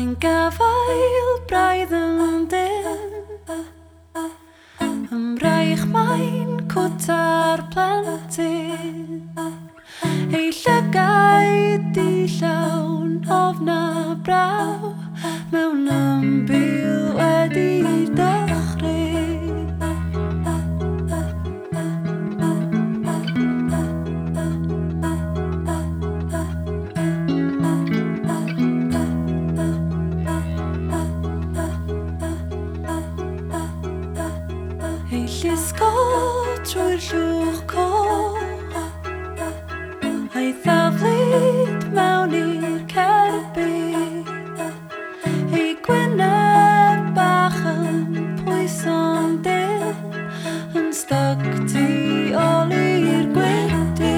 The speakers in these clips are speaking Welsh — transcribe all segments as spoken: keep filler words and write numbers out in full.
Mae'n gafael braidd yn dyn, ymraich mae'n cwta'r plentyn, ei llygaid di llawn ofna braw, mewn ymbil wedi dechrau. Ei llusgo trwy'r llwch coch, a'i ddaflid mewn i'r cerbyd, ei gwyneb bach yn pwyso'n dyn, yn styc tu ôl i'r gwyndir.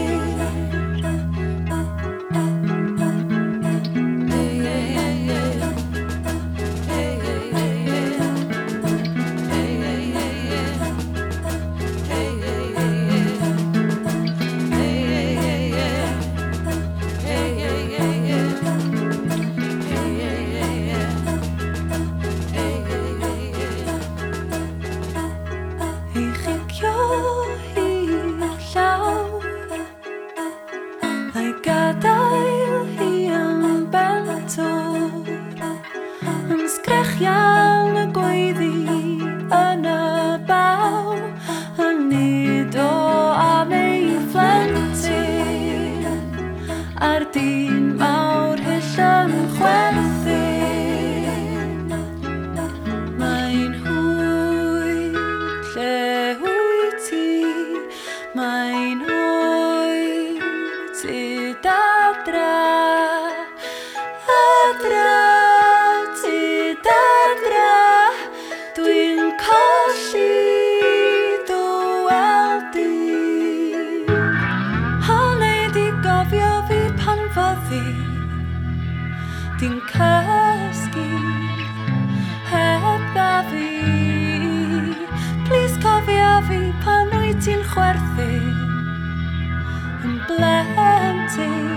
A'i gadael hi yn bentwr, yn sgrechian y gweiddi yn y baw, yn nid o am ei phlentyn, a'r dyn mawr hyll yn chwerthin. Mae'n hwyl, lle wyt ti? Mae'n hwyl, tyd adra, adra, tyd adra, dwi'n colli dywel di. Hanau di gofio fi pan fyddi, di'n cysgu heb a fi. Plis cofio fi pan wyt ti'n chwerthin, yn blentyn.